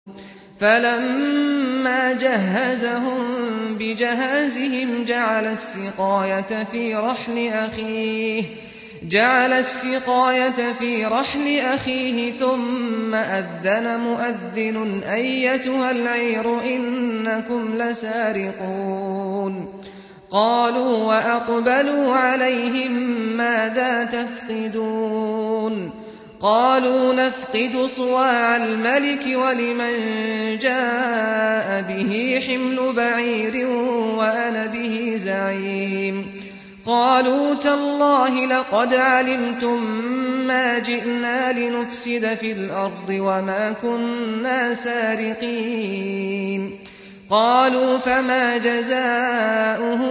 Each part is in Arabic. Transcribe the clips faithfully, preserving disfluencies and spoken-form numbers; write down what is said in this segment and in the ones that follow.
فلما جهزهم بجهازهم جعل السقاية في رحل أخيه جعل السقاية في رحل أخيه ثم أذن مؤذن أيتها العير إنكم لسارقون قالوا وأقبلوا عليهم ماذا تفقدون قالوا نفقد صواع الملك ولمن جاء به حمل بعير وأنا به زعيم قالوا تالله لقد علمتم ما جئنا لنفسد في الأرض وما كنا سارقين قالوا فما جزاؤه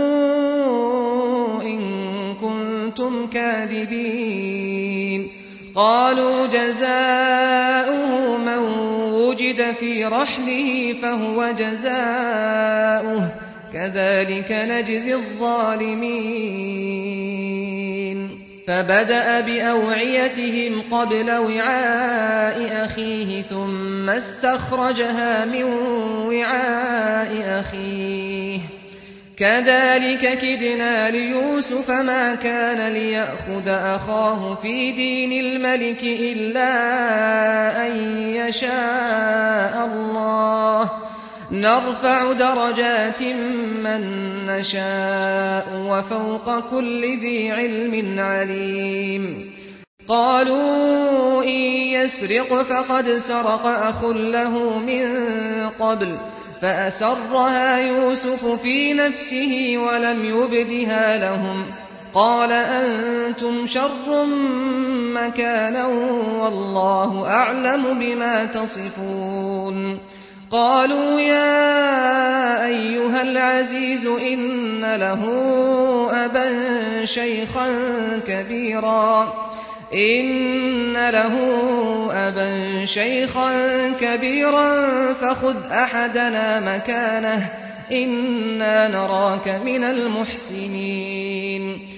إن كنتم كاذبين قالوا جزاؤه من وجد في رحله فهو جزاؤه كذلك نجزي الظالمين فبدأ بأوعيتهم قبل وعاء أخيه ثم استخرجها من وعاء أخيه كذلك كدنا ليوسف ما كان ليأخذ أخاه في دين الملك إلا أن يشاء الله نرفع درجات من نشاء وفوق كل ذي علم عليم قالوا إن يسرق فقد سرق أخ له من قبل فأسرها يوسف في نفسه ولم يبدها لهم قال أنتم شر مكانا والله أعلم بما تصفون قالوا يا أيها العزيز إن له أبا شيخا كبيرا إن له أبا شيخا كبيرا فخذ أحدنا مكانه إنا نراك من المحسنين